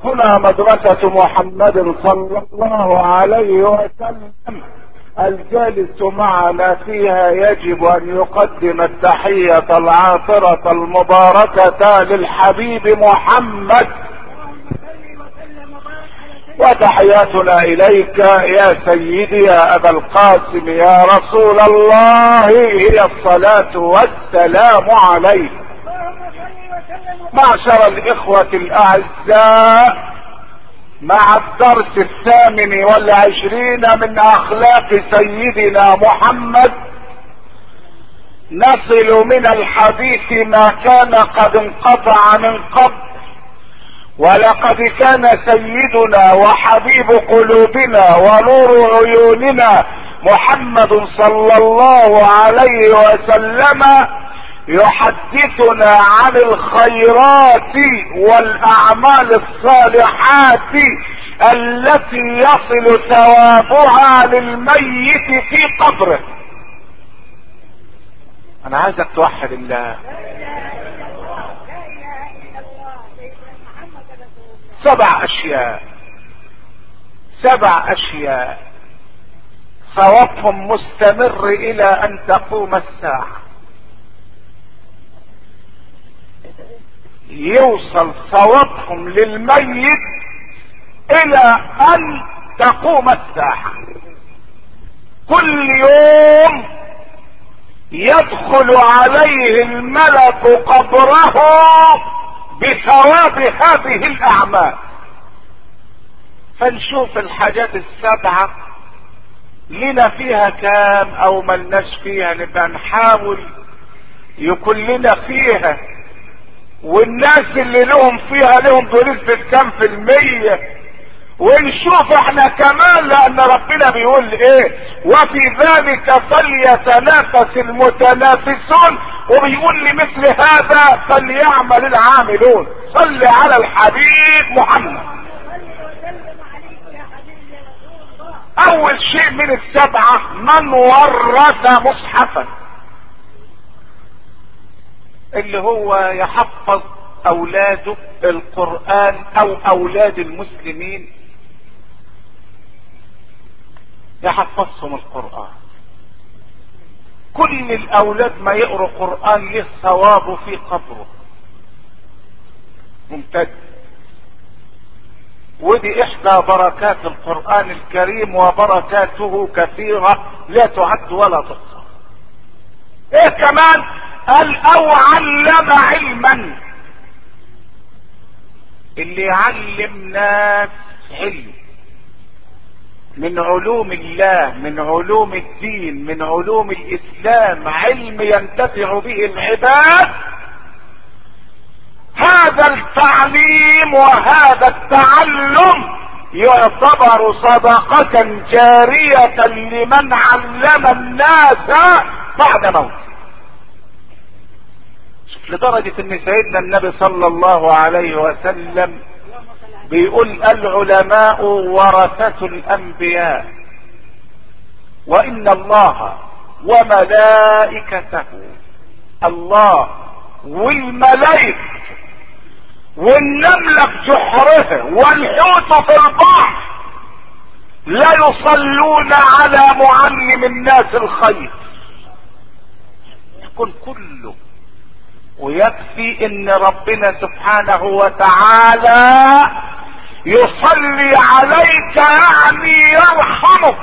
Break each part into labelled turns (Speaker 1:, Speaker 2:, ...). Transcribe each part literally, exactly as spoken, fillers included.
Speaker 1: مدرستنا مدرسة محمد صلى الله عليه وسلم. الجالس معنا فيها يجب ان يقدم التحية العاطرة المباركة للحبيب محمد، وتحياتنا اليك يا سيدي يا ابا القاسم يا رسول الله هي الصلاة والسلام عليك. معشر الاخوة الاعزاء، مع الدرس الثامن والعشرين من اخلاق سيدنا محمد نصل من الحديث ما كان قد انقطع من قبل. ولقد كان سيدنا وحبيب قلوبنا ونور عيوننا محمد صلى الله عليه وسلم يحدثنا عن الخيرات والاعمال الصالحات التي يصل ثوابها للميت في قبره. انا عايزك توحد الله. سبع اشياء سبع اشياء ثوابهم مستمر الى ان تقوم الساعة. يوصل ثوابهم للميت الى ان تقوم الساعة. كل يوم يدخل عليه الملك قبره بثواب هذه الاعمال. فنشوف الحاجات السبعة لنا فيها كام او ملناش فيها، نبقى نحاول يكون لنا فيها، والناس اللي لهم فيها لهم بنسبة كام في المية، ونشوف احنا كمان، لان ربنا بيقول ايه وفي ذلك فليتنافس المتنافسون، وبيقول لمثل هذا فليعمل العاملون. صل على الحبيب محمد. اول شيء من السبعة من ورث مصحفا، اللي هو يحفظ اولاده القرآن او اولاد المسلمين، يحفظهم القرآن. كل الاولاد ما يقروا قرآن له ثوابه في قبره ممتد. ودي احدى بركات القرآن الكريم، وبركاته كثيرة لا تعد ولا تحصى. ايه كمان؟ قال او علم علما، اللي يعلم ناس علم من علوم الله، من علوم الدين، من علوم الاسلام، علم ينتفع به العباد. هذا التعليم وهذا التعلم يعتبر صدقة جارية لمن علم الناس بعد موته. شوف لدرجة ان سيدنا النبي صلى الله عليه وسلم بيقول العلماء ورثة الانبياء، وان الله وملائكته، الله والملائكة والنملة في جحرها والحوت في البحر لا يصلون على معلم الناس الخير. يكون كله، ويكفي ان ربنا سبحانه وتعالى يصلي عليك يعني يرحمك.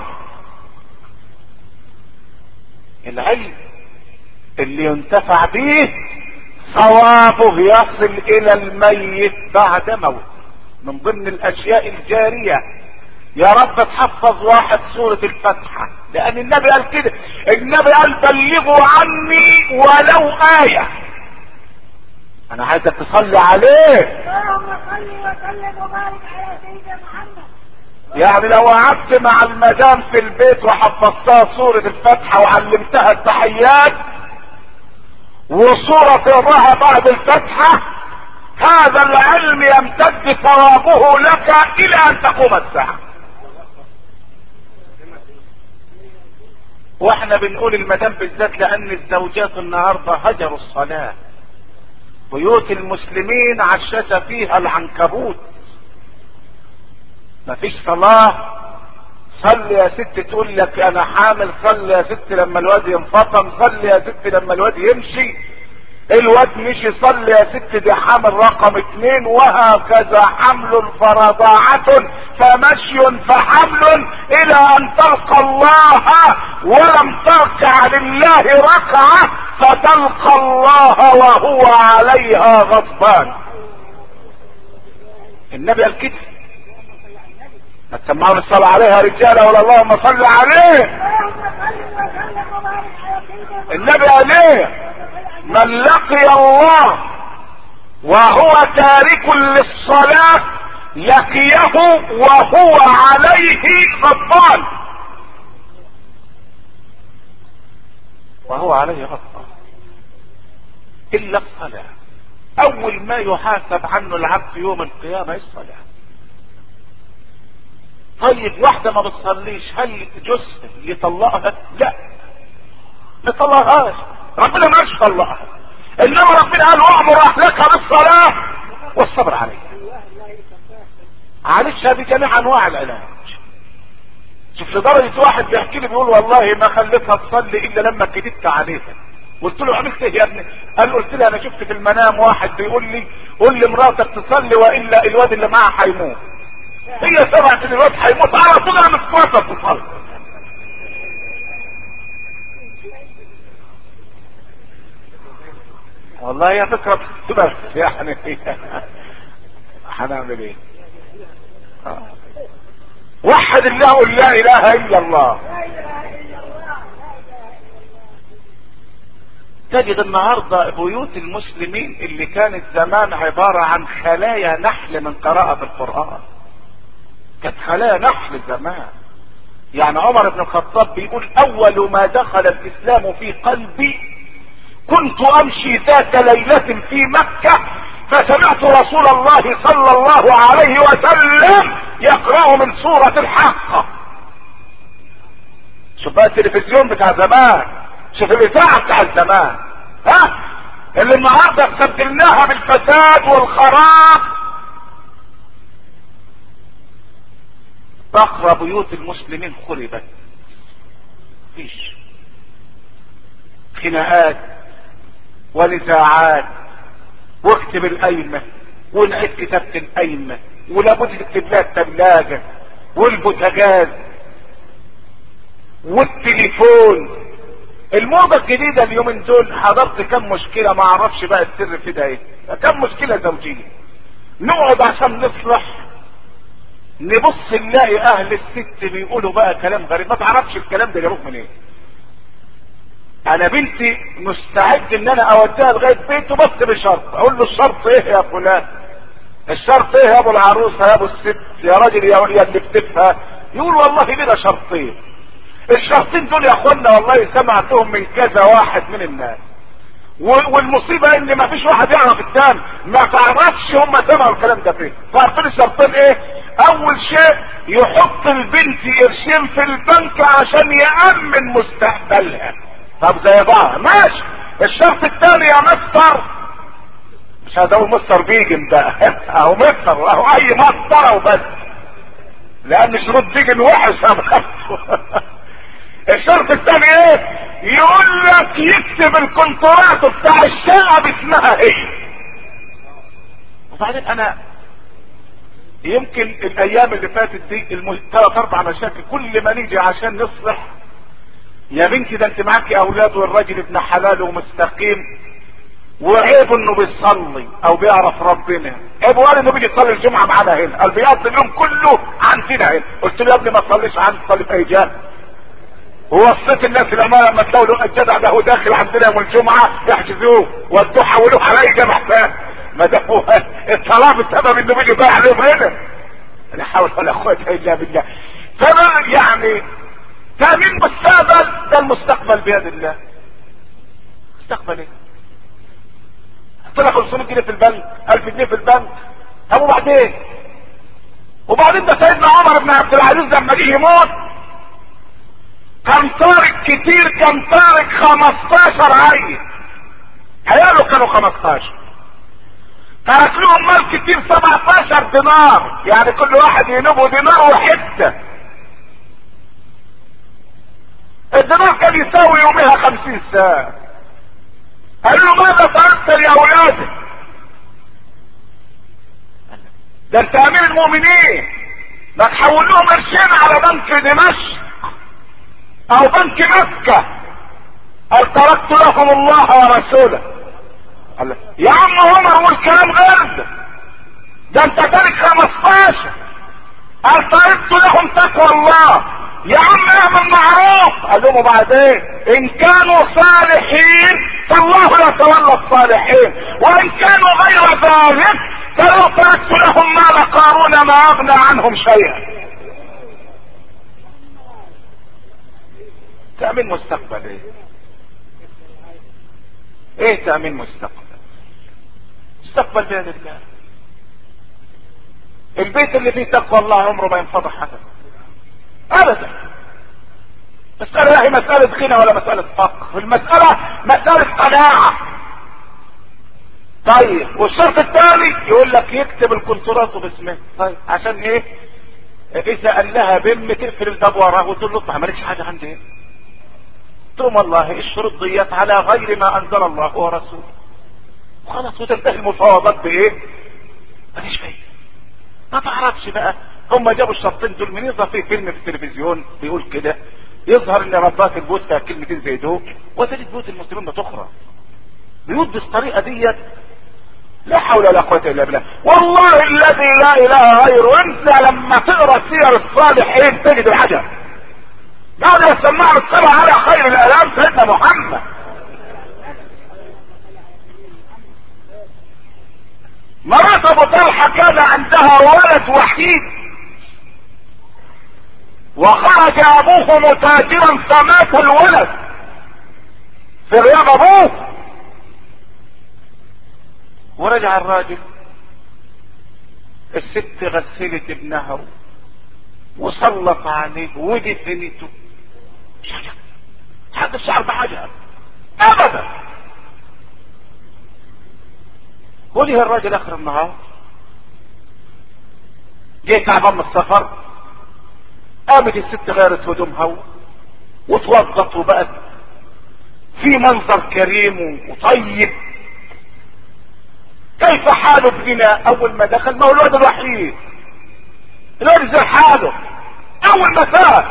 Speaker 1: العلم اللي ينتفع به ثوابه يصل الى الميت بعد موت. من ضمن الاشياء الجارية يا رب تحفظ واحد سورة الفاتحة، لان النبي قال كده، النبي قال بلغوا عني ولو آية. انا عايزك تصلي عليه.
Speaker 2: اللهم صل وسلم وبارك على سيدنا محمد.
Speaker 1: يعني لو قعدت مع المدام في البيت وحفظتها سورة الفاتحة وعلمتها التحيات وصورة تقراها بعد الفتحة، هذا العلم يمتد ثوابه لك الى ان تقوم الساعة. واحنا بنقول المدام بالذات لان الزوجات النهاردة هجروا الصلاة. بيوت المسلمين عشش فيها العنكبوت، مفيش صلاة. صلي يا ست تقول لك انا حامل، صلي يا ست لما الواد ينفطم، صلي يا ست لما الواد يمشي. الواد مشي، صلي يا ست دي حامل رقم اتنين. وهكذا حمل فرضاعة فمشي فحمل الى ان تلقى الله ولم تركع لله ركعة فتلقى الله وهو عليها غضبان. النبي قال كده، ما تسمعون الصلاة عليها رجالة ولا اللهم صل عليه. النبي قال ايه؟ من لقي الله وهو تارك للصلاة لقيه وهو عليه غضبان. وهو عليه غضبان الا الصلاة. اول ما يحاسب عنه العبد يوم القيامة الصلاة. طيب واحدة ما بتصليش هل جزء يطلقها؟ لا، ما يطلقهاش، ربنا ما يش طلقها. انما ربنا قال وامر اهلك بالصلاة والصبر عليها. عالجها بجميع انواع العلاج. شوف لدرجة واحد بيحكي لي بيقول والله ما خليتها تصلي الا لما كدبت عليها. قلت له عملت ايه يا ابني؟ قال قلت لها انا شفت في المنام واحد بيقول لي قول لي مراتك تصلي والا الواد اللي معاها هيموت. هي سمعت ان الواد هيموت على طول قامت توقف تصلي. والله يا فكرة بس يعني هنعمل ايه؟ آه. وحد الله قل لا اله الا الله. تجد النهاردة بيوت المسلمين اللي كانت زمان عبارة عن خلايا نحل من قراءة القرآن. كانت خلايا نحل زمان. يعني عمر بن الخطاب بيقول اول ما دخل الاسلام في قلبي كنت امشي ذات ليلة في مكة فسمعت رسول الله صلى الله عليه وسلم يقرأ من سورة الحاقة. شوف بقى التلفزيون بتاع زمان، شوف الاذاعة بتاع زمان، ها اللي النهارده استبدلناها بالفساد والخراب. بقرة بيوت المسلمين خربت. فيش خناقات ونزاعات، واكتب القايمة ونعيد كتابة القايمة ولابد تكتب لها الثلاجة والبوتاجاز والتليفون. الموضة الجديدة اليومين دول حضرت كم مشكلة ما اعرفش بقى السر في ده ايه. كم مشكلة زوجية نقعد عشان نصلح نبص نلاقي اهل الست بيقولوا بقى كلام غريب ما تعرفش الكلام ده جابوه منين. انا بنتي مستعد ان انا اوديها لغايه بيته بس بشرط. اقول له الشرط ايه يا فلان؟ الشرط ايه يا ابو العروسه يا ابو الست يا راجل يا اللي بتفهم؟ يقول والله لنا شرطين. الشرطين دول يا اخوانا والله سمعتهم من كذا واحد من الناس، والمصيبه ان ما فيش واحد يعرف الثاني، ما تعرفش هم سمعوا الكلام ده فين. فعارفين الشرطين ايه؟ اول شيء يحط البنت قرشين في البنك عشان يأمن مستقبلها. طب زي بعض ماشي. الشرط الثاني يا مستر، مش هدول مستر بيجن بقى اهو مستر اهو اي مستر اهو بس، لان شروط بيجن وحش. الشرط الثاني ايه؟ يقول لك يكتب الكونترات بتاع الشقه باسمها هي. وبعدين انا يمكن الايام اللي فاتت دي ثلاث اربع مشاكل كل ما نيجي عشان نصلح يا بنتي ده انت معاكي اولاد والراجل ابن حلال ومستقيم وعيب انه بيصلي او بيعرف ربنا. عيب وقال انه بيجي يصلي الجمعه معانا هنا، قال بيقضي اليوم كله عندنا هنا. قلت له يا ابني ما تصليش عندي، تصلي في اي جهه؟ ووصيت الناس الامانه لما تلاقوا له الجدع ده هو داخل عندنا يوم الجمعه يحجزوه ودوه حولوه على اي جامع ثاني ما دفوه الطلاق بسبب انه بيجي بايع عليهم هنا. لا حول ولا قوه الا بالله. فما يعني تامين مستقبل، ده المستقبل بيد الله. مستقبل ايه؟ طلع خمسمية جنيه في البنك، ألف جنيه في البنك. طب وبعدين؟ وبعدين ده سيدنا عمر بن عبد العزيز لما جه يموت كان طارق كتير، كان طارق خمستاشر عيل، عياله كانوا خمستاشر. ترك لهم مال كتير سبعتاشر دينار، يعني كل واحد ينبه دينار وحته. الدينار كان يساوي يومها خمسين ساعة. قال له ماذا تركت لاولادك؟ ده انت امير المؤمنين، ما تحول لهم قرشين على بنك دمشق او بنك مكة. قال تركت لهم الله ورسوله. قال يا عم عمر والكلام غير ده، ده انت تارك خمستاشر. قال تركت لهم تقوى الله. يا عم اعمل معروف. قال لهم وبعدين ان كانوا صالحين فالله يتولى الصالحين، وان كانوا غير ذلك فلو تركت لهم مال قارون ما اغنى عنهم شيئا. تأمين مستقبل ايه؟ ايه تأمين مستقبل؟ مستقبل بيد الله. البيت اللي فيه تقوى الله عمره ما ينفضح حدا ابدا. مسألة هي مسألة غنى ولا مسألة فقر، المسألة مسألة قناعة. طيب والشرط الثاني يقول لك يكتب الكونترات باسمه. طيب عشان ايه؟ اذا قال لها بم تقفل الباب وراه وتقول له ما عملتش حاجه عندي ايه؟ تقوم والله الشروط ديت على غير ما انزل الله ورسوله وخلاص، وتنتهي المفاوضات بايه؟ ماليش فايده. ما تعرفش بقى هم جابوا الشرطين دول من يظهر في فيلم في التلفزيون بيقول كده، يظهر ان ربات البيوت فيها كلمتين زي دول، وتجد بيوت المسلمين بتخرب. بيوت بالطريقه ديت لا حول ولا قوه الا بالله. والله الذي لا اله غيره، انت لما تقرا سير الصالحين تجد العجب. بعد ما سمعنا الصلاه على خير الانام سيدنا محمد. مرات ابو طلحه كان عندها ولد وحيد، وخرج ابوه متاجرا فمات الولد في غياب ابوه. ورجع الراجل، الست غسلت ابنها وسلط عليه ودفنته. حد الشعر بحاجة ابدا. وجه الراجل اخر النهار جه تعبان من السفر، قامت الست غيرت هدومها وتوضت وبقت في منظر كريم وطيب. كيف حال ابننا؟ اول ما دخل، ما هو الولد الوحيد، الولد زي حاله اول ما فات.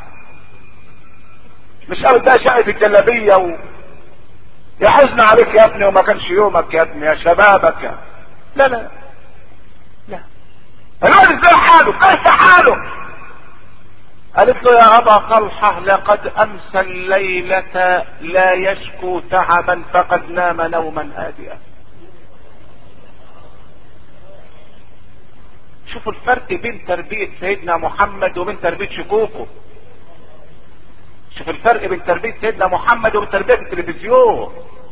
Speaker 1: مش قال ده شقة الجلابية و... يا حزن عليك يا ابني وما كانش يومك يا ابني يا شبابك يا... لا لا لا، الولد زي حاله. كيف حاله؟ قالت له يا ابا طلحة لقد امسى الليلة لا يشكو تعبا فقد نام نوما هادئا. شوفوا الفرق بين تربية سيدنا محمد وبين تربية شكوكو. شوف الفرق بين تربية سيدنا محمد وبين تربية التلفزيون.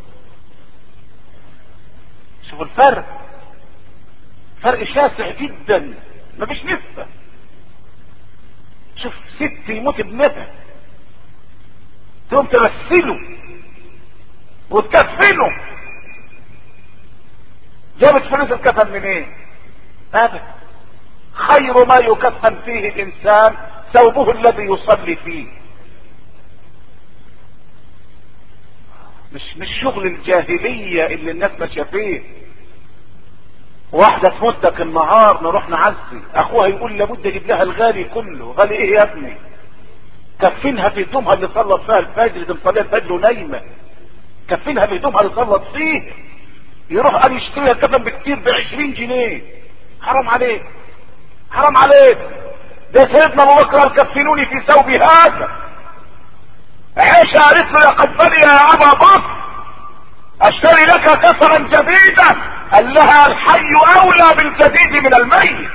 Speaker 1: شوف الفرق، فرق شاسع جدا مفيش نسبة. شوف ست يموت ابنها تقوم تمثله وتكفنه. جابت فلوس الكفن منين؟ ايه؟ ابدا. خير ما يكفن فيه الانسان ثوبه الذي يصلي فيه. مش مش شغل الجاهلية اللي الناس ماشيه فيه. واحدة تمدك النهار نروح نعزي اخوها يقول لابد اجيب لها الغالي كله. غالي ايه يا ابني؟ كفنها في هدومها اللي صلت فيها الفجر، دي مصليه الفجر ونايمه. كفنها في هدومها اللي صلت فيه. يروح قال يشتريها كفن بكتير بعشرين جنيه. حرام عليك، حرام عليك. ده سيدنا ابو بكر قال كفنوني في ثوبي هذا. عائشة قالت له لقد بني يا ابا بكر اشتري لك كفنا جديدا. قال لها الحي اولى بالجديد من الميت.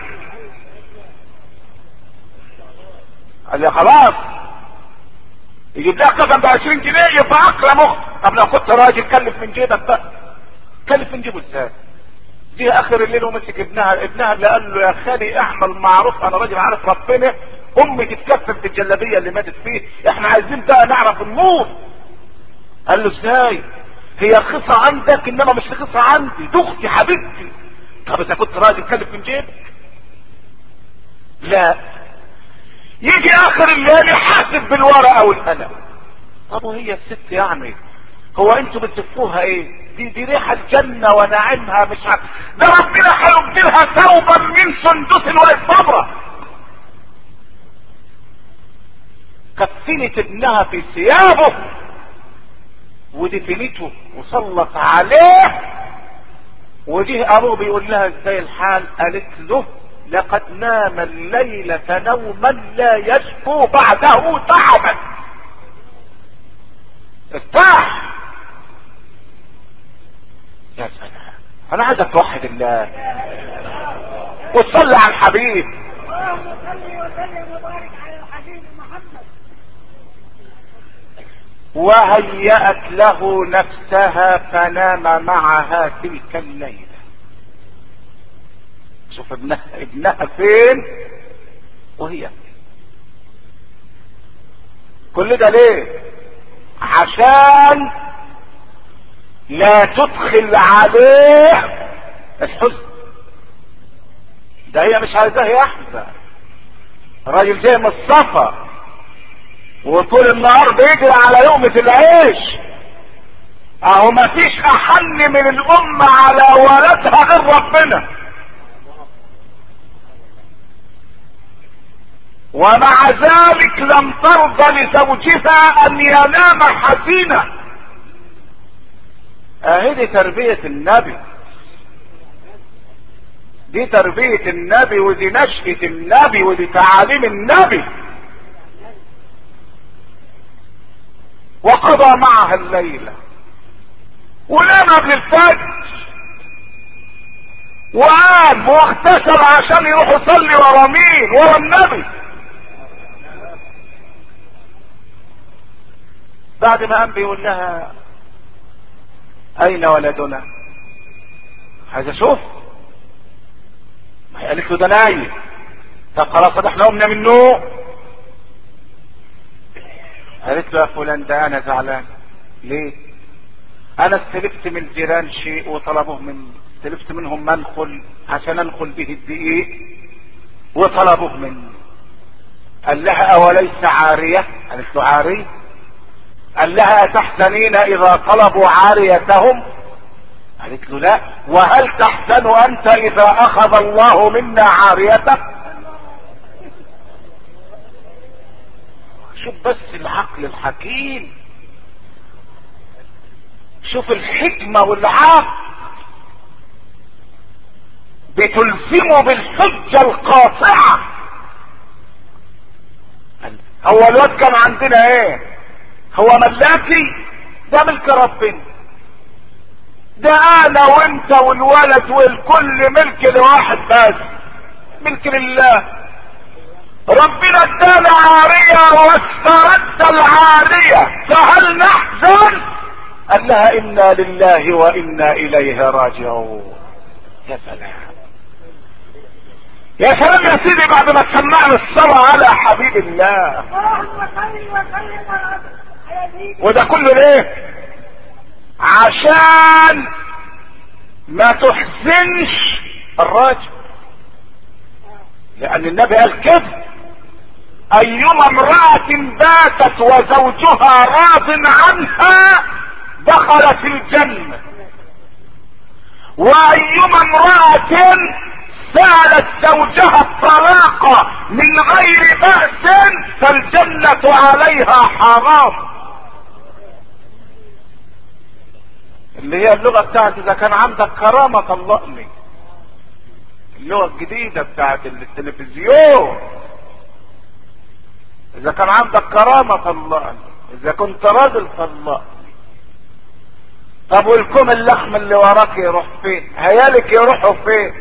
Speaker 1: قال لي خلاص يجيب لها كفن بعشرين جنيه يبقى اكرم اخت. طب لو كنت راجل كلف من جيبك بقى. كلف من جيبه ازاي؟ جه اخر الليل ومسك ابنها. ابنها اللي قال له يا خالي اعمل معروف، انا راجل عارف ربنا، امي تتكفن في الجلابيه اللي ماتت فيه، احنا عايزين بقى نعرف النور. قال له ازاي؟ هي رخيصه عندك انما مش رخيصه عندي، دي اختي حبيبتي طب اذا كنت راجل كلف من جيبك. لا، يجي اخر الليل يحاسب بالورقه والقلم. طب وهي الست يعني هو انتوا بتزفوها ايه؟ دي دي ريحه الجنه ونعيمها، مش عارف ده ربنا هيبدلها ثوبا من سندس واستبرق. كفنت ابنها في ثيابه ودفنته وسلط عليه، وجه ابوه بيقول لها ازاي الحال؟ قالت له لقد نام الليلة نوما لا يشكو بعده تعبا. ارتاح. يا سلام، انا عايزك توحد الله وتصلي على الحبيب.
Speaker 2: اللهم صل وسلم وبارك على الحبيب محمد.
Speaker 1: وهيأت له نفسها فنام معها تلك الليلة. شوف ابنها ابنها فين وهي فين. كل ده ليه؟ عشان لا تدخل عليه الحزن. ده هي مش عايزاه يحزن. الراجل جاي من السفر وطول النهار بيجري على لقمة العيش، اهو مفيش احن من الام على ولدها غير ربنا. ومع ذلك لم ترضى لزوجها ان ينام حزينا. اهي دي تربية النبي، دي تربية النبي، ودي نشأة النبي، ودي تعاليم النبي. وقضى معها الليلة ونام قبل الفجر وقام واغتسل عشان يروح يصلي ورا مين؟ ورا النبي. بعد ما قام بيقول لها اين ولدنا؟ عايز اشوف. ما هي قالت له ده نايم. طب خلاص احنا قمنا من النوم. قالت له يا فلان ده انا زعلان. ليه؟ انا استلفت من الجيران شيء وطلبوه مني، استلفت منهم منخل عشان انخل به الدقيق وطلبوه مني. قال لها اوليس عارية؟ قالت له عارية. قال لها اتحزنين اذا طلبوا عاريتهم؟ قالت له لا. وهل تحزن انت اذا اخذ الله منا عاريتك؟ شوف بس العقل الحكيم، شوف الحكمة والعقل بتلزمه بالحجة القاطعة. هو الواد كان عندنا ايه؟ هو ملاكي؟ ده ملك ربنا. ده انا وانت والولد والكل ملك لواحد بس، ملك لله. ربنا ادانا عارية واسترد العارية، فهل نحزن؟ قال لها انا لله وانا اليه راجعون. يا سلام يا سلام يا سيدي، بعد ما سمعنا الصلاة على حبيب الله.
Speaker 2: اللهم صل وسلم على سيدنا.
Speaker 1: وده كله ليه؟ عشان ما تحزنش الراجل، لان النبي قال كده: ايما امرأة باتت وزوجها راض عنها دخلت الجنة، وايما امرأة سالت زوجها الطلاق من غير بأس فالجنة عليها حرام. اللي هي اللغة بتاعت اذا كان عندك كرامة طلقني، اللغة الجديدة بتاعت التلفزيون. اذا كان عندك كرامة طلقني، اذا كنت راجل طلقني. طب والكم اللحم اللي وراك يروح فين؟ عيالك يروحوا فين؟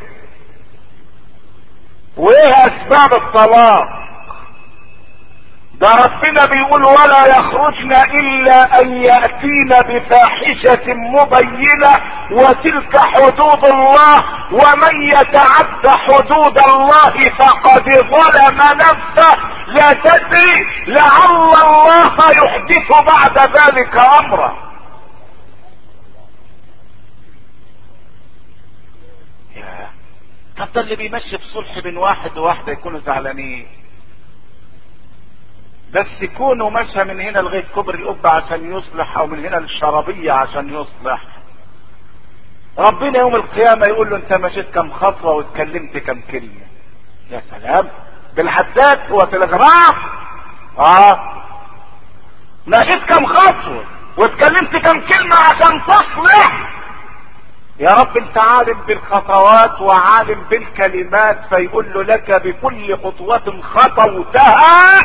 Speaker 1: وايه اسباب الطلاق؟ ده ربنا بيقول: ولا يخرجن الا ان يأتين بفاحشة مبينة وتلك حدود الله ومن يتعد حدود الله فقد ظلم نفسه لا تدري لعل الله يحدث بعد ذلك امرا. يا حتى اللي بيمشي بصلح بين واحد وواحدة يكونوا زعلانين، بس يكونوا مشى من هنا لغاية كبر القبة عشان يصلح، او من هنا للشرابية عشان يصلح. ربنا يوم القيامة يقول له انت مشيت كم خطوة واتكلمت كم كلمة. يا سلام، بالحداد هو تلغراف. اه مشيت كم خطوة واتكلمت كم كلمة عشان تصلح. يا رب انت عالم بالخطوات وعالم بالكلمات، فيقول له لك بكل خطوة خطوتها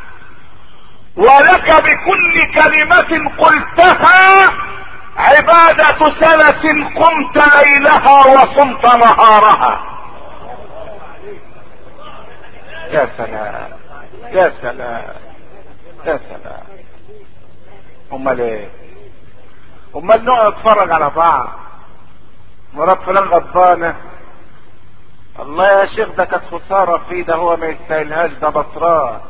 Speaker 1: ولك بكل كلمة قلتها عبادة سنة قمت ليلها وصمت نهارها. يا سلام يا سلام يا سلام. امال ايه؟ امال نقعد نتفرج على بعض، مرات فلان غضبانه، الله يا شيخ ده كانت خساره فيه، ده هو ما يستاهلهاش، ده بطران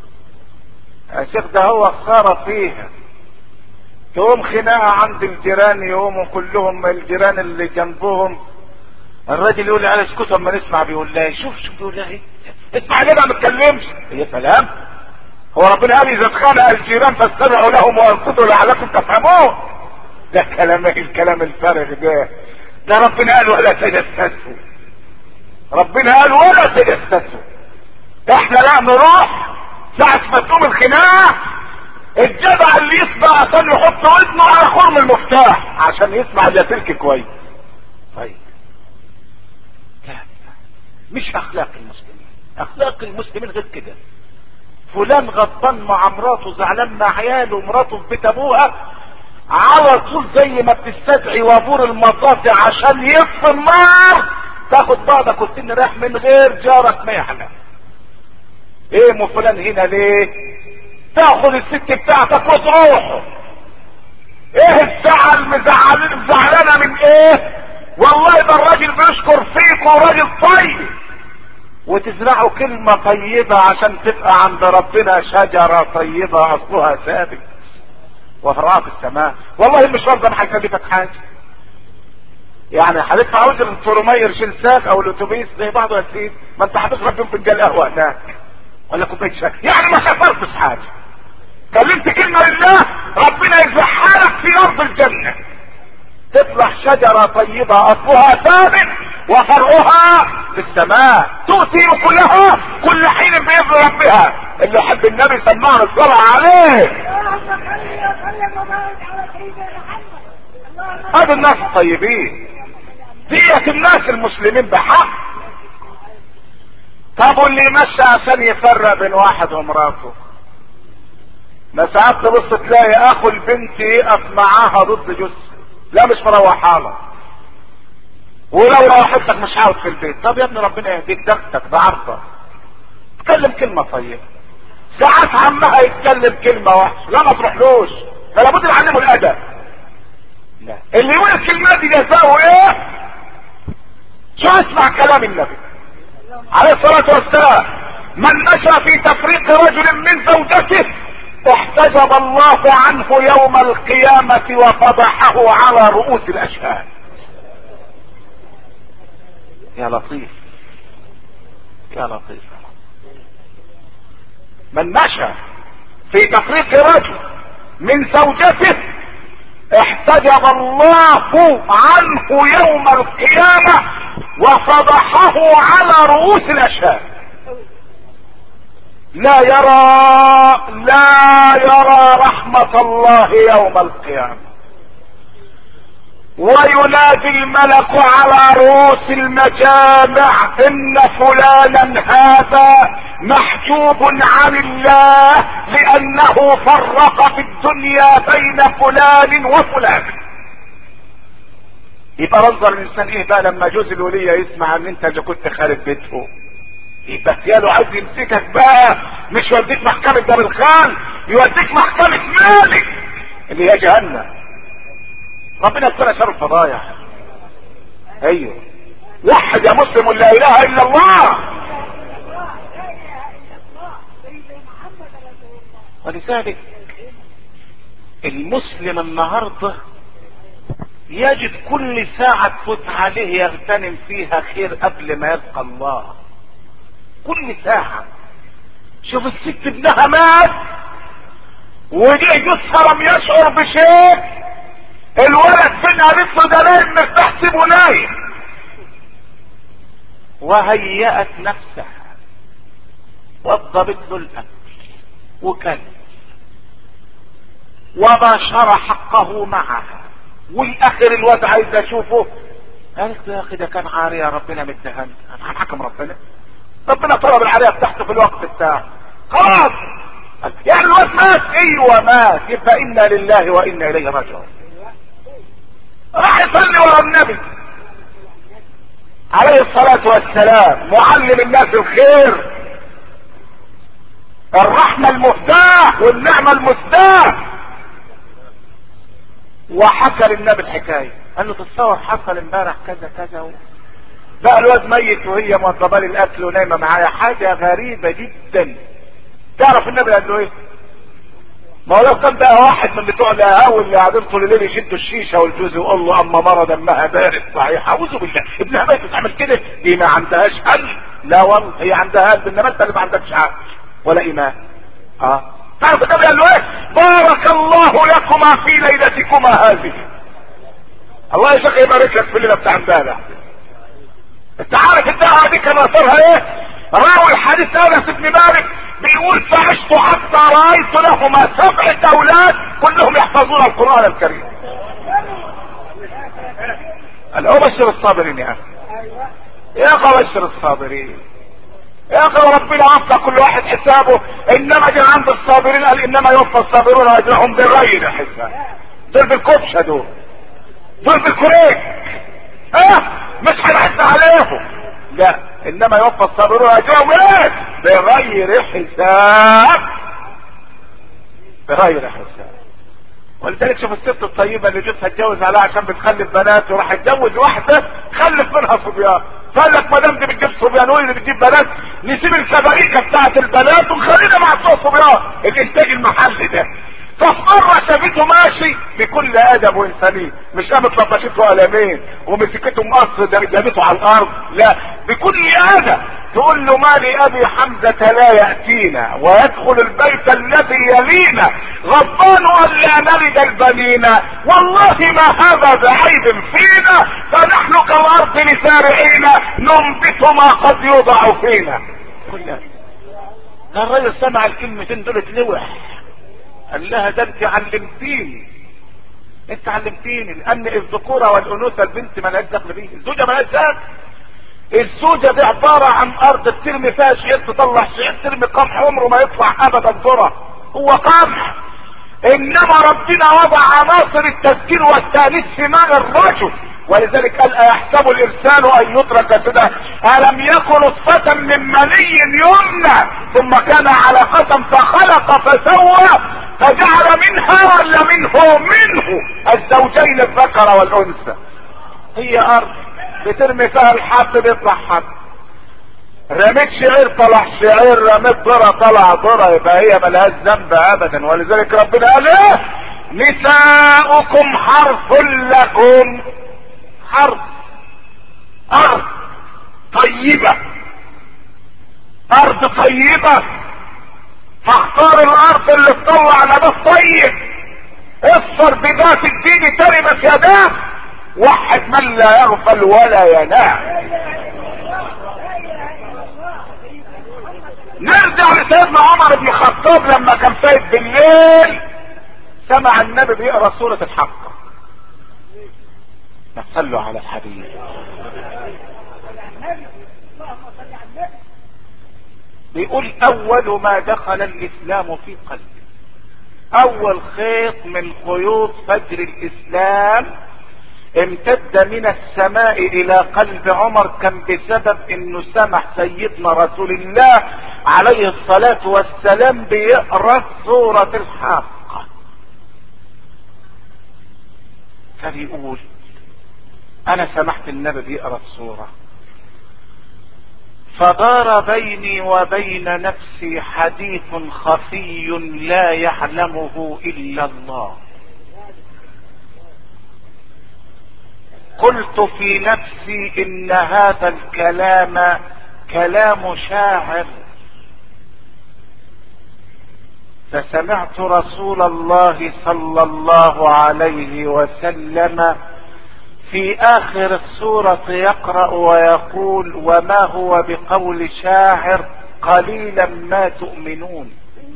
Speaker 1: يا شيخ، ده هو خساره فيها. تقوم خناقه عند الجيران، يقوموا كلهم الجيران اللي جنبهم، الراجل يقول لي على اسكتوا اما نسمع، بيقول لها شوف شوف بيقول لها ايه، اسمع ليه ما بتكلمش. يا سلام، هو ربنا قال اذا اتخانق الجيران فاستمعوا لهم وانصتوا لعلكم تفهمون؟ ده كلام ايه الكلام الفارغ ده؟ ده ربنا قال ولا تجسسوا، ربنا قال ولا تجسسوا. احنا لا نروح ساعة ما تقوم الخناقة الجدع اللي يسمع عشان يحط ودنه على خرم المفتاح عشان يسمع اللاسلكي كويس. طيب لا، مش اخلاق المسلمين. اخلاق المسلمين غير كده. فلان غضبان مع مراته، زعلان مع عياله، ومراته في بيت ابوها، على طول زي ما بتستدعي وابور المطاطي عشان يطفي النار، تاخد بعضك وتني رايح من غير جارك ما يعلم. ايه مو فلان هنا ليه؟ تاخد الست بتاعتك وتروحه. ايه الزعل؟ مزعلين زعلانه من ايه؟ والله ده الراجل بيشكر فيك وراجل طيب، وتزرعوا كلمة طيبة عشان تبقى عند ربنا شجرة طيبة اصلها ثابت وفرعها في السماء. والله المشوار ده ما هيكلفك حاجة، يعني هتدفع عاوز الفورمير شلساك او الاتوبيس زي بعضه يا سيدي، ما انت هتشرب يوم فنجان قهوة هناك ولا كوباية شاي، يعني ما خسرتش حاجة. كلمت كلمة لله ربنا يزحلك في ارض الجنة، تطلع شجرة طيبة اصلها ثابت وفرعها في السماء، تؤتي اكلها كل حين باذن ربها. اللي يحب النبي سمعنا الصلاة عليه. هذا الناس الطيبين ديت الناس المسلمين بحق. طب واللي يمشي عشان يفرق بين واحد ومراته، ما ساعات تبص تلاقي اخو البنت يقف معاها ضد جثه، لا مش مروحها له، ولو روحتك مش عاوز في البيت. طب يا ابني ربنا يهديك، دختك ده عرضك، تكلم كلمه طيبه. ساعات عمها يتكلم كلمه وحشه، لا ما تروحلوش، ده لابد نعلمه الادب. لا، اللي يقول الكلمات دي جزاؤه ايه؟ شو اسمع كلام النبي عليه الصلاه والسلام، من مشى في تفريق رجل من زوجته احتجب الله عنه يوم القيامة وفضحه على رؤوس الاشهاد. يا لطيف يا لطيف. من مشى في تفريق رجل من زوجته احتجب الله عنه يوم القيامة وفضحه على رؤوس الاشهاد. لا يرى لا يرى رحمة الله يوم القيامة، وينادي الملك على رؤوس المجامع ان فلانا هذا محجوب عن الله لانه فرق في الدنيا بين فلان وفلان. يبقى منظر الانسان ايه بقى لما جوز الولية يسمع ان انت اللي كنت خارب بيته؟ يبقى اختياله عايز يمسكك بقى، مش يوديك محكمة دار الخان، يوديك محكمة مالك اللي هي جهنم. ربنا يكون شر الفضايح. ايوه، وحد يا مسلم لا اله الا الله. ولذلك المسلم النهارده يجد كل ساعة تفوت عليه يغتنم فيها خير قبل ما يلقى الله. كل ساعة. شوف الست ابنها مات ودي جثها لم يشعر بشيء، الولد فين قالت له ده نايم مرتاح سيبه نايم، وهيأت نفسها وضبت له الاكل وكل وباشر حقه معها، والاخر الواد عايز اشوفه، قالت له يا اخي ده كان عارية ربنا مدهن، انا هنحكم ربنا، ربنا طلب العارية بتاعته في الوقت بتاعه خلاص، يعني الواد مات، ايوه مات، يبقى انا لله وانا اليه راجعون. راح يصلي ورا النبي عليه الصلاة والسلام، معلم الناس الخير، الرحمة المفتاح والنعمة المستاح، وحكى للنبي الحكاية، قال له تتصور حصل امبارح كذا كذا و... بقى الواد ميت وهي موضبه لي الاكل ونايمه معايا، حاجه غريبه جدا. تعرف النبي قال له ايه؟ ما هو لو كان بقى واحد من بتوع القهاوي اللي قاعدين طول الليل يشدوا الشيشه والجوز ويقول له اما مره دمها بارد صحيح، اعوذ بالله، ابنها ميت تعمل كده، دي ما عندهاش قلب. لا والله هي عندها قلب، انما انت اللي ما عندكش عقل ولا ايمان. اه تعرف النبي قال له ايه؟ بارك الله لكما في ليلتكما هذه. الله يا شيخ يبارك لك في الليله بتاع امبارح. انت عارف الدعوه دي كان اثرها ايه؟ راوي الحديث انس بن مالك بيقول فعشت حتى رايت لهما سبعه اولاد كلهم يحفظون القران الكريم. قال ابشر الصابرين يا اخي، يا اخي ابشر الصابرين يا اخي، ربنا عطى كل واحد حسابه، انما جه عند الصابرين قال انما يوفى الصابرون اجرهم بغير حساب. دول بالكبشه، دول دول بالكريك، اه مش هنحس عليهم، لا انما يوفى الصابرون اجرهم ايه؟ بغير حساب، بغير حساب. ولذلك شوف الست الطيبه اللي جوزها اتجوز عليها عشان بتخلف بنات، وراح يتجوز واحده خلف منها صبيان، فقال لك ما دام دي بتجيب صبيان واللي بتجيب بنات نسيب الكباريكه بتاعت البنات ونخلينا مع بتوع صبيان، الانتاج المحلي ده. فمرة شافته ماشي بكل ادب وانسانيه، مش قامت لطشته قلمين ومسكته مقص دمته على الارض، لا بكل ادب تقول له ما لابي حمزة لا يأتينا ويدخل البيت الذي يلينا غضبان ان لا نلد البنين، والله ما هذا بعيب فينا، فنحن كالارض لسارعين ننبت ما قد يوضع فينا. الرجل سمع الكلمتين دول اتلوح، قال لها ده انت علمتيني، انت علمتيني، لان الذكوره والانوثه البنت ما لهاش دخل بيه، الزوجه ما لهاش دخل. الزوجه دي عباره عن ارض بترمي فيها شعير تطلع شعير، ترمي قمح عمره ما يطلع ابدا ذره، هو قمح. انما ربنا وضع عناصر التذكير والتانيث في معنى الرجل، ولذلك قال ايحسب الانسان ان يترك سدى، الم يكن نطفة من مني يمنى ثم كان علقة فخلق فسوى فجعل منها ولا منه منه الزوجين الذكر والانثى. هي ارض بترمي فيها الحب بيطلع حب، رميت شعير طلع شعير، رميت ذره طلع ذره، يبقى هي ملهاش ذنب ابدا. ولذلك ربنا قال ايه؟ نساؤكم حرث لكم، حرث، ارض طيبة، ارض طيبة، فاختار الارض اللي تطلع نبات طيب. اصفر بذات الدين تربت يداه، وحد من لا يغفل ولا ينام. نرجع لسيدنا عمر بن الخطاب لما كان فايت بالليل، سمع النبي بيقرا سورة الحق. صلوا على الحبيب. بيقول اول ما دخل الاسلام في قلبي، اول خيط من خيوط فجر الاسلام امتد من السماء الى قلب عمر، كان بسبب انه سمح سيدنا رسول الله عليه الصلاة والسلام بيقرأ سورة الحق. فبيقول انا سمحت النبي بيقرأ السورة، فدار بيني وبين نفسي حديث خفي لا يعلمه الا الله. قلت في نفسي ان هذا الكلام كلام شاعر، فسمعت رسول الله صلى الله عليه وسلم في اخر السورة يقرأ ويقول: وما هو بقول شاعر قليلا ما تؤمنون.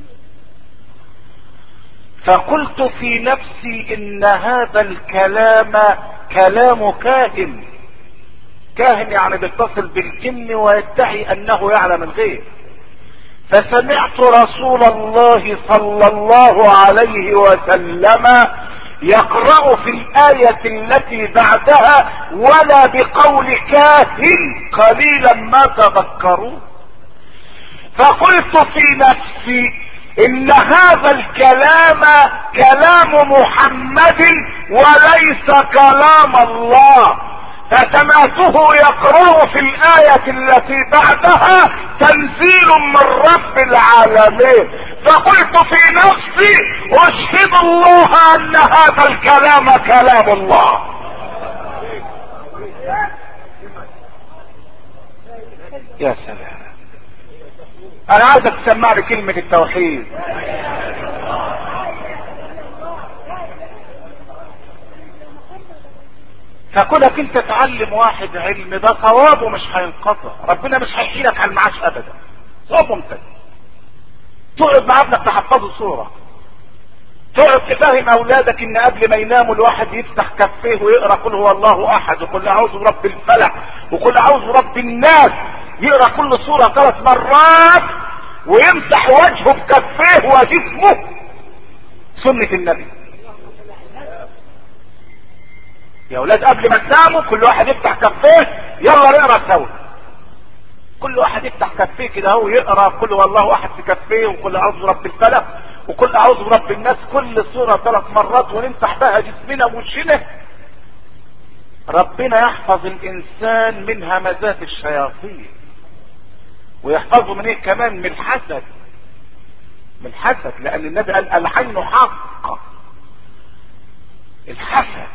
Speaker 1: فقلت في نفسي ان هذا الكلام كلام كاهن. كاهن يعني بيتصل بالجن ويدعي انه يعلم الغيب. فسمعت رسول الله صلى الله عليه وسلم يقرأ في الآية التي بعدها: ولا بقول كاهن قليلا ما تذكرون. فقلت في نفسي ان هذا الكلام كلام محمد وليس كلام الله. فسمعته يقرأ في الآية التي بعدها: تنزيل من رب العالمين. فقلت في نفسي: اشهد الله ان هذا الكلام كلام الله. يا سلام، انا عايزك تسمع لي كلمة التوحيد. فكونك انت تعلم واحد علم ده ثوابه مش هينقطع، ربنا مش هيحيلك على المعاش ابدا، ثوابه ممتد. تقعد مع ابنك تحفظه صورة، تقعد تفهم اولادك ان قبل ما يناموا الواحد يفتح كفيه ويقرا قل هو الله احد وقل اعوذ برب الفلق وقل اعوذ برب الناس، يقرا كل صورة ثلاث مرات ويمسح وجهه بكفيه وجسمه. سنة النبي. يا اولاد قبل ما تناموا كل واحد يفتح كفيه، يلا نقرا سوا. كل واحد يفتح كفيه كده هو يقرا قل هو الله احد في كفيه وقل اعوذ برب الفلق وقل اعوذ برب الناس، كل صورة ثلاث مرات ونمسح بها جسمنا ووشنا. ربنا يحفظ الانسان من همزات الشياطين، ويحفظه من ايه كمان؟ من الحسد. من الحسد، لان النبي قال العين حق. الحسد،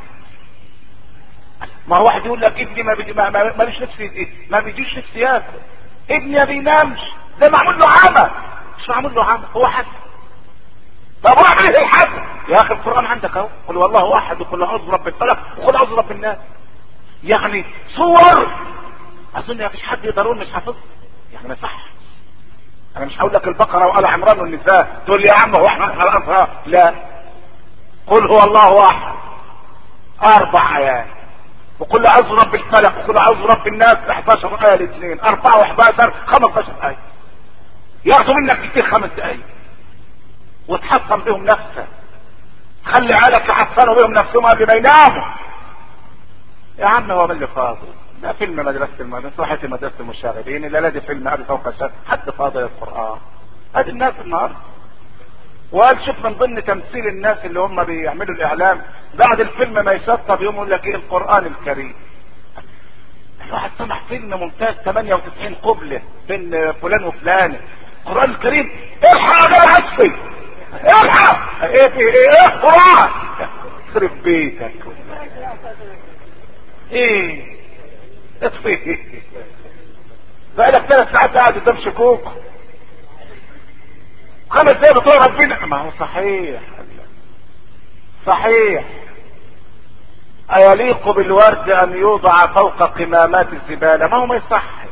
Speaker 1: ما هو واحد يقول لك ابني ما بيجي ما ماليش نفسي، ما بيجيش نفسي ياكل، ابني ما بينامش، ده معمول له عمى. مش معمول له عمى، هو حسد. طب اعمل ايه الحسد؟ يا اخي القران عندك اهو، قل والله احد وقل اعوذ برب الفلق وقل اعوذ برب الناس. يعني صور اظن ما فيش حد يقدر يقول مش حافظها، يعني ما صح. انا مش هقول لك البقره وآل عمران والنساء تقول لي يا عم هو احنا على الازهر، لا. قل هو الله احد اربع ايات، وقل اعوذ برب الفلق وقل اعوذ برب الناس احداشر ايه الاثنين، اربعة واحداشر خمستاشر ايه. ياخذوا منك كتير خمس ايات وتحصن بهم نفسك، خلي عيالك يحصنوا بهم نفسهم قبل ما يناموا. يا عم هو من اللي فاضي؟ ده فيلم مدرسة المدرسة، صحيح مدرسة المشاغبين، الا لا فيلم ابي فوق الشر، حد فاضي القرآن. هذه الناس النهارده. وقال شوف من ضمن تمثيل الناس اللي هم بيعملوا الاعلام بعد الفيلم ما يشطب يوم يقول لك ايه؟ القرآن الكريم. الواحد سمع فيلم ممتاز ثمانية وتسعين قبلة بين فلان وفلان، القرآن الكريم. الحق يا جماعة عصفي، الحق ايه في ايه؟ القرآن يخرب بيتك. ايه اطفي بقالك ثلاث ساعات قاعد قدام شكوك، خمس دقايق بتوع ربنا. ما هو صحيح صحيح، ايليق بالورد ان يوضع فوق قمامات الزبالة؟ ما هو ما يصحش،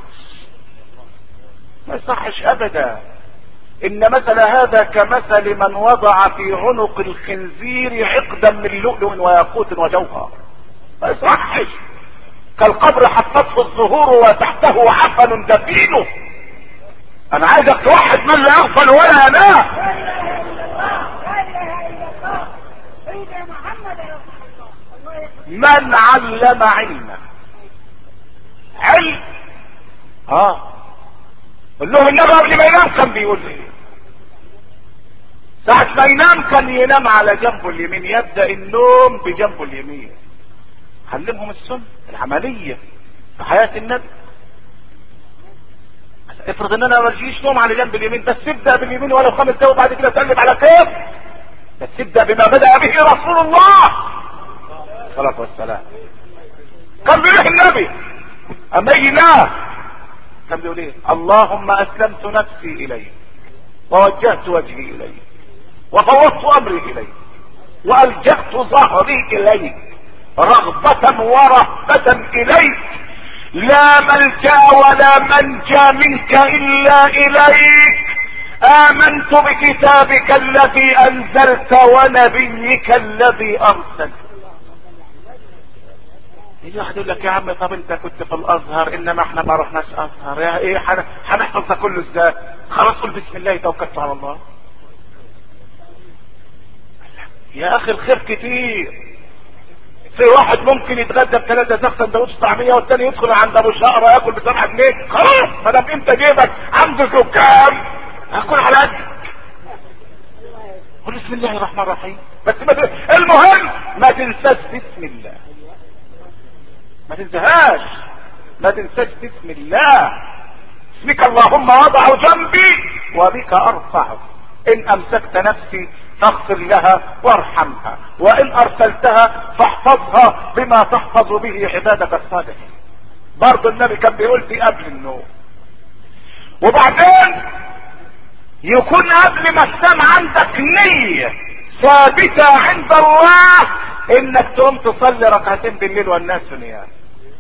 Speaker 1: ما يصحش ابدا. ان مثل هذا كمثل من وضع في عنق الخنزير عقدا من لؤلؤ وياقوت وجوهر. ما يصحش. كالقبر حفته الظهور وتحته عفن دفينه. انا عايزك توحد من لا يغفل ولا ينام. من علم علما علم اه قل له النبي قبل ما ينام كان بيقول ايه؟ ساعة ما ينام كان ينام على جنبه اليمين، يبدأ النوم بجنبه اليمين. علمهم السنة العملية في حياة النبي. افرض ان انا ما بجيش نوم على جنب اليمين، بس ابدأ باليمين ولو خمس دقايق وبعد كده تقلب على كيف، بس ابدأ بما بدأ به رسول الله صلى الله عليه وسلم. كان بيقول النبي اما يجي لا كان بيقول ايه؟ اللهم اسلمت نفسي اليك ووجهت وجهي اليك وفوضت امري اليك والجأت ظهري اليك رغبة ورهبة اليك لا ملجأ ولا منجى منك الا اليك امنت بكتابك الذي انزلت ونبيك الذي ارسلت. يجي واحد يقول لك يا عم طب انت كنت في الازهر انما احنا ما رحناش ازهر يا ايه هنحفظ ده كله ازاي؟ خلاص قول بسم الله توكلت على الله. يا اخي الخير كتير. في واحد ممكن يتغدى بثلاثة زخ سندوتش طعميه والتاني يدخل عند ابو شقره ياكل بسبعة جنيه. خلاص ما دام انت جيبك عنده كام هاكل على قدك. قول بسم الله الرحمن الرحيم بس ما ت... المهم ما تنساش بسم الله. ما تنساهاش ما تنساش بسم الله. اسمك اللهم وضع جنبي وبك ارفع ان امسكت نفسي فاغفر لها وارحمها وان ارسلتها فاحفظها بما تحفظ به عبادك الصالحين. برضو النبي كان بيقول في قبل النوم. وبعدين يكون قبل ما تنام عندك نية ثابتة عند الله انك تقوم تصلي ركعتين بالليل والناس نيام.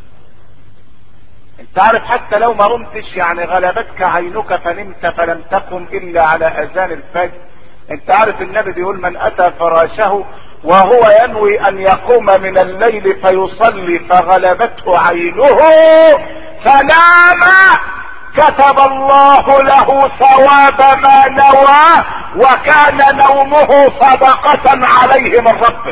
Speaker 1: انت عارف حتى لو ما قمتش يعني غلبتك عينك فنمت فلم تقم الا على اذان الفجر. انت عارف النبي بيقول من اتى فراشه وهو ينوي ان يقوم من الليل فيصلي فغلبته عينه فنام كتب الله له ثواب ما نوى وكان نومه صدقة عليه من ربه.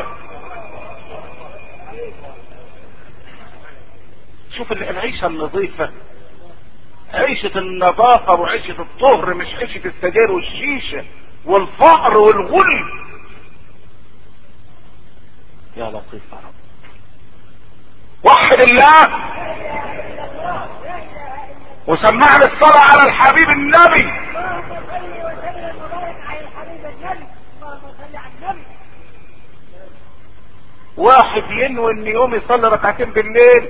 Speaker 1: شوف العيشة النظيفة، عيشة النظافة وعيشة الطهر، مش عيشة السجاير والشيشة والفقر والغل. يا لطيف يا رب. وحد الله وسمعنا الصلاة على الحبيب النبي. واحد ينوي ان يوم يصلي ركعتين بالليل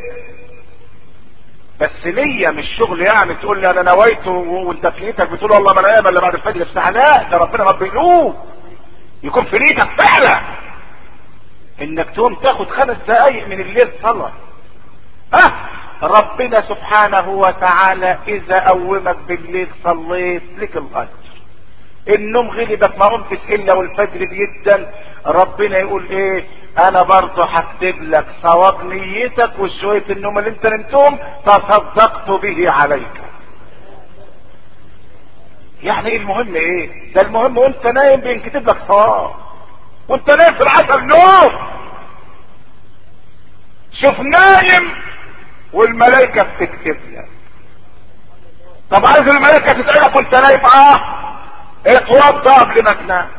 Speaker 1: بس نية مش شغل يعني تقول لي انا نويت وانت في نيتك بتقول والله ما انا نايم الا بعد الفجر بساعة. لا ده ربنا ما بيقول يكون في نيتك فعلا انك تقوم تاخد خمس دقايق من الليل صلاة. ها ربنا سبحانه وتعالى اذا قومك بالليل صليت لك الاجر. النوم غلبك ما قمتش الا والفجر جدا ربنا يقول ايه؟ انا برضه هكتب لك ثواب نيتك وشوية النوم اللي انت نمتهم تصدقت به عليك. يعني ايه المهم ايه؟ ده المهم وانت نايم بينكتب لك ثواب وانت نايم في العشر نوم. شوف نايم والملائكة بتكتب لك. طب عايز الملائكة تتعبك وانت نايم؟ اه اتوضى قبل ما تنام.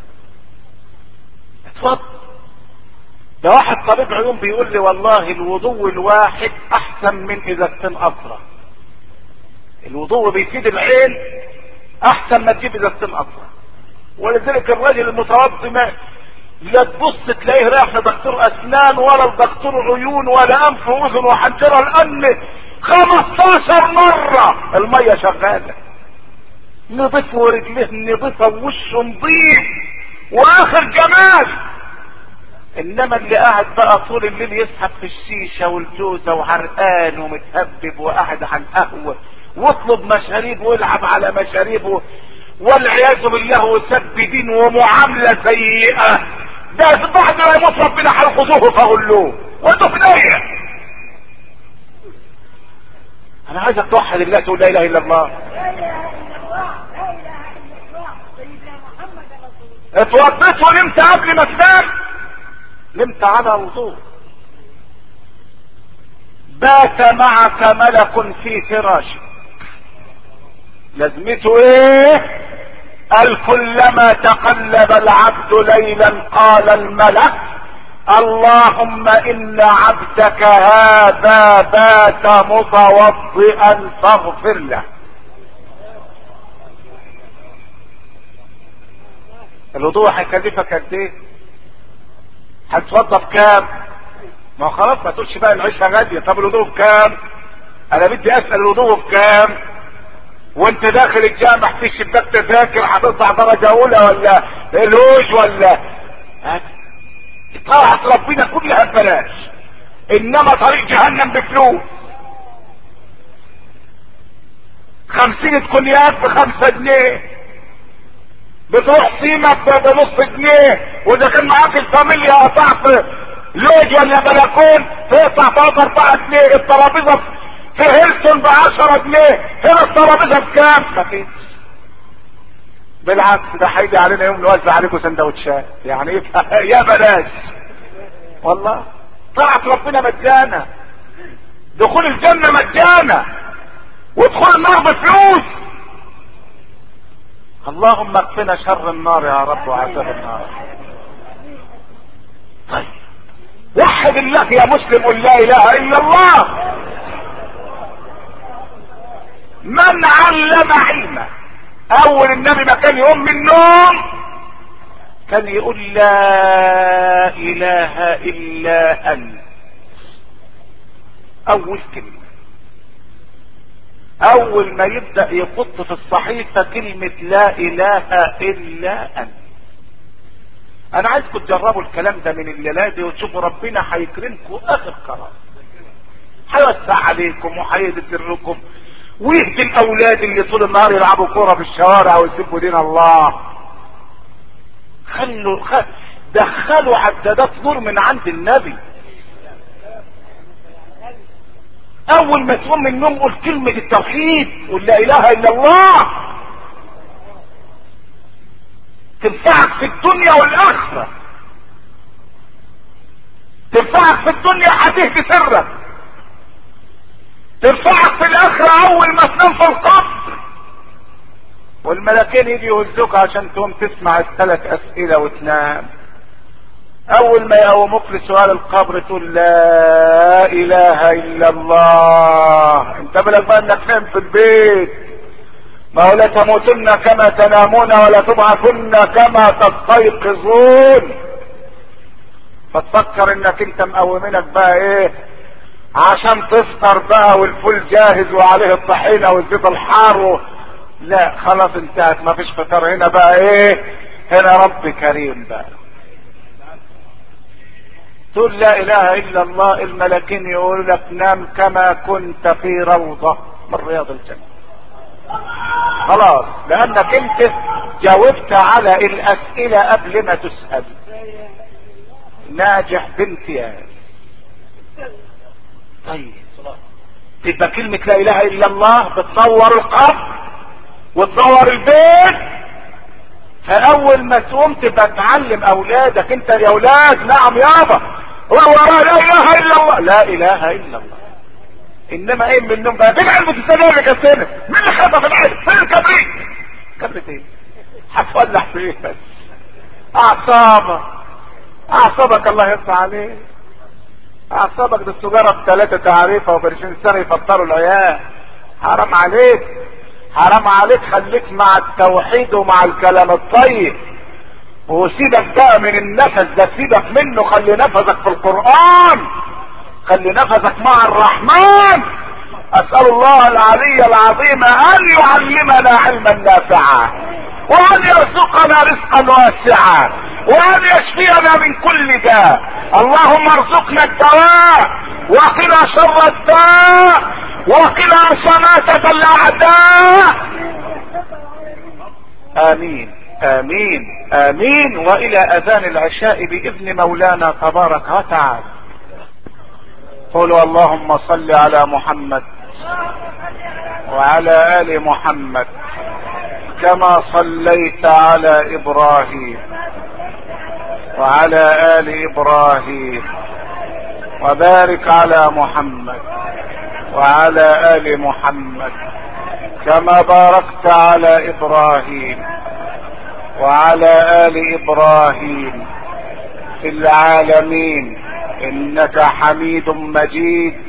Speaker 1: اتوضى. ده واحد طبيب عيون بيقول لي والله الوضوء الواحد احسن من ازازتين اصرة. الوضوء بيفيد العين احسن ما تجيب ازازتين اصرة. ولذلك الراجل المتوضي ما لا تبص تلاقيه رايح لدكتور اسنان ولا لدكتور عيون ولا انف واذن وحنجره لان خمستاشر مرة المية شغالة نضيف ورجليه نضيفه ووشه نضيف واخر جمال. انما اللي قاعد بقى طول الليل يسحب في الشيشة والجوزة وعرقان ومتهبب وقاعد على القهوة واطلب مشاريب ويلعب على مشاريبه والعياذ بالله وسب دين ومعاملة سيئة. ده بعد ما يموت ربنا هيخذوه فغلوه وانتوا في نية. انا عايزك توحد الله تقول لا اله الا الله.
Speaker 2: لا اله الا الله لا اله الا الله سيدنا محمد رسول الله.
Speaker 1: اتوضيت ونمت قبل ما تنام نمت على وضوء. بات معك ملك في فراشك لازمته ايه؟ قال كلما تقلب العبد ليلا قال الملك اللهم ان عبدك هذا بات متوضئا فاغفر له. الوضوء هيكلفك قد ايه؟ هتتوضى بكام؟ ما خلاص ما تقولش بقى العيشة غالية. طب الوضوء بكام؟ انا بدي اسأل الوضوء بكام وانت داخل الجامع في شباك تذاكر هتطلع درجة اولى ولا الهوج ولا طاعة ربنا كلها ببلاش، انما طريق جهنم بفلوس. خمسين كونياك بخمسة جنيه، بتروح سيمة بنص جنيه، واذا كان معاك الفاميليا قطعت لوج ولا بلكون تقطع ثلاثة اربعة جنيه. الترابيزة في هيلتون بعشرة جنيه، هنا الترابيزة بكام؟ مفيش. بالعكس ده هيجي علينا يوم نوزع عليكم سندوتشات، يعني يا بلاش والله. طاعة ربنا مجانا، دخول الجنة مجانا، ودخول النار بفلوس. اللهم اكفنا شر النار يا رب وعذاب النار. طيب وحد الله يا مسلم، قل لا اله الا الله. من علم علما، اول النبي ما كان يقوم من النوم كان يقول لا اله الا انت. اول كلمة اول ما يبدأ يخط في الصحيفة كلمة لا اله الا انت. انا عايزكم تجربوا الكلام ده من الليلة دي وتشوفوا ربنا هيكرمكم اخر كرم، هيوسع عليكم وهيذكركم ويهدي الاولاد اللي طول النهار يلعبوا كوره في الشوارع ويسبوا دين الله. خلوا خل... دخلوا عدادات نور من عند النبي. اول ما تقوم من النوم قول كلمه التوحيد، قول لا اله الا الله، تنفعك في الدنيا والاخره. تنفعك في الدنيا هتهدي سرك، ترفعك في الاخرة اول ما تنام في القبر والملكين يجي يهزوك عشان تقوم تسمع الثلاث اسئلة وتنام. اول ما يقوموك لسؤال القبر تقول لا اله الا الله. انت بالك بقى انك نام في البيت، ما هو لا تموتن كما تنامون ولا تبعثن كما تستيقظون. فتفكر انك انت مقومينك بقى ايه عشان تفطر بقى والفول جاهز وعليه الطحينة والزيت الحار. لا خلاص انتهت، ما فيش فطر هنا بقى ايه، هنا رب كريم بقى. تقول لا اله الا الله، الملكين يقول لك نام كما كنت في روضة من رياض الجنة. خلاص لانك انت جاوبت على الاسئلة قبل ما تسأل، ناجح بامتياز. طيب تبقى كلمة لا اله الا الله بتصور القبر وتصور البيت. فاول ما تقوم تبقى تعلم اولادك، انت يا اولاد نعم يابا هو لا اله الا الله، لا اله الا الله. انما ايه من النوم بقى فين علبة السجاير اللي كسرت؟ مين اللي خطف العلبة؟ فين الكبريت؟ كبريت ايه؟ هتولع في ايه بس؟ اعصابك اعصابك الله يرضى عليك. اعصابك ده السجارة بثلاثة تعريفة وبرشين سنة يفطروا العيال. حرام عليك حرام عليك، خليك مع التوحيد ومع الكلام الطيب وسيبك بقى من النفس ده، سيبك منه، خلي نفسك في القرآن، خلي نفسك مع الرحمن. اسأل الله العلي العظيم ان يعلمنا علما نافعا، وان يرزقنا رزقا واسعا، وان يشفينا من كل داء. اللهم ارزقنا الدواء وقنا شر الداء وقنا شماتة الاعداء. امين امين امين. والى اذان العشاء باذن مولانا تبارك وتعالى. قولوا اللهم صل على محمد وعلى ال محمد كما صليت على ابراهيم وعلى ال ابراهيم، وبارك على محمد وعلى ال محمد كما باركت على ابراهيم وعلى ال ابراهيم في العالمين انك حميد مجيد.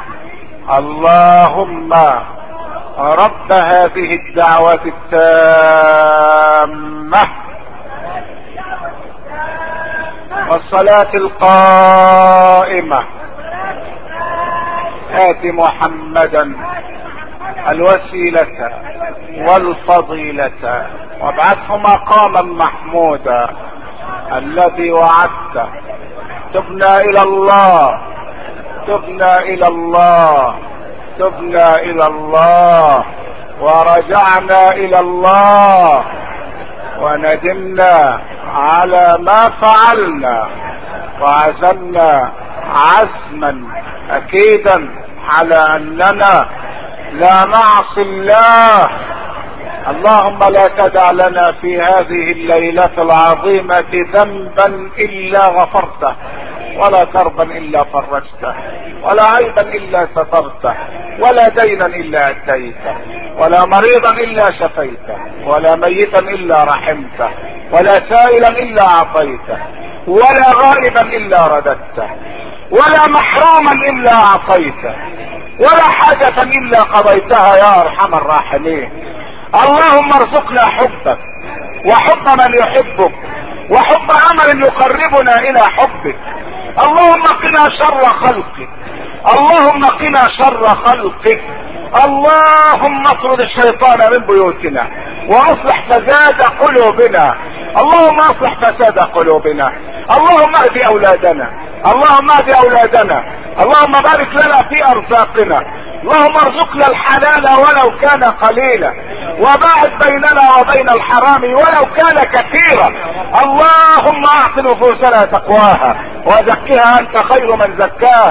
Speaker 1: اللهم رب هذه الدعوة التامة والصلاة القائمة آت محمدا الوسيلة والفضيلة وابعثه مقاما محمودا الذي وعدته. تبنا الى الله، تبنا الى الله، تبنا الى الله، ورجعنا الى الله، وندمنا على ما فعلنا، وعزمنا عزما اكيدا على اننا لا نعصي الله. اللهم لا تدع لنا في هذه الليلة العظيمة ذنبا الا غفرته، ولا كربا الا فرجته، ولا عيبا الا سترته، ولا دينا الا اتيته، ولا مريضا الا شفيته، ولا ميتا الا رحمته، ولا سائلا الا اعطيته، ولا غائبا الا رددته، ولا محروما الا اعطيته، ولا حاجة الا قضيتها يا ارحم الراحمين. اللهم ارزقنا حبك وحب من يحبك وحب عمل يقربنا الى حبك. اللهم قنا شر خلقك، اللهم قنا شر خلقك. اللهم اطرد الشيطان من بيوتنا واصلح فساد قلوبنا، اللهم اصلح فساد قلوبنا. اللهم اهد اولادنا، اللهم اهد اولادنا، اللهم بارك لنا في ارزاقنا، اللهم ارزقنا الحلال ولو كان قليلا، وباعد بيننا وبين الحرام ولو كان كثيرا. اللهم اعط نفوسنا تقواها وزكها انت خير من زكاها،